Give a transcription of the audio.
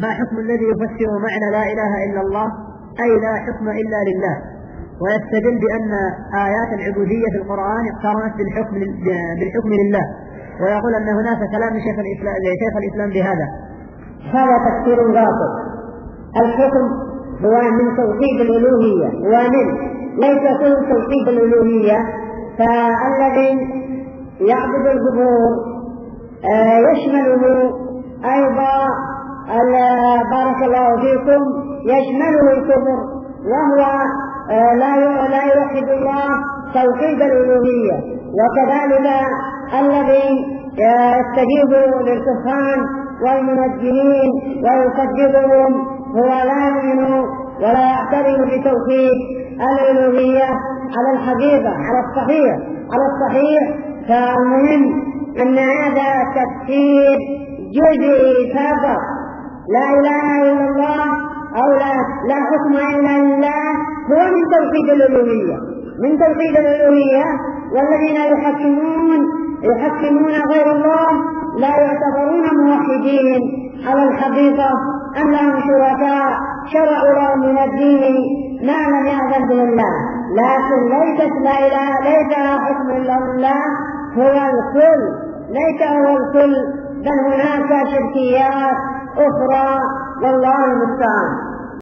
ما حكم الذي يفسر معنى لا إله إلا الله أي لا حكم إلا لله، ويستدل بأن آيات العبودية في القرآن اقترنت بالحكم لله، ويقول أن هناك كلام شيخ الإسلام بهذا؟ هذا تفسير باطل. الحكم هو من توحيد الألوهية، ومن ليس كل توحيد الألوهية. فالذي يعبد القبور يشمله أيضا بارك الله فيكم يشمله الكفر، وهو لا يوحد الله توحيد الألوهية. وكذلك الذي يستجيب للكفار والمنجمين ويصدقهم هو لا يؤمن ولا يعترف بتوحيد الألوهية على الحقيقة، على الصحيح. فالمهم أن هذا تفسير جزئي فقط. لا إله إلا الله أو لا حكم إلا لله هو من توحيد الألوهية. والذين يحكمون غير الله لا يعتبرون موحدين على الحقيقة، أم لهم شركاء شرعوا لهم من الدين ما لم يأذن به الله. لكن ليس حكم إلا الله هو الكل، ليس هو الكل، بل هناك شركيات أخرى والله المستعان.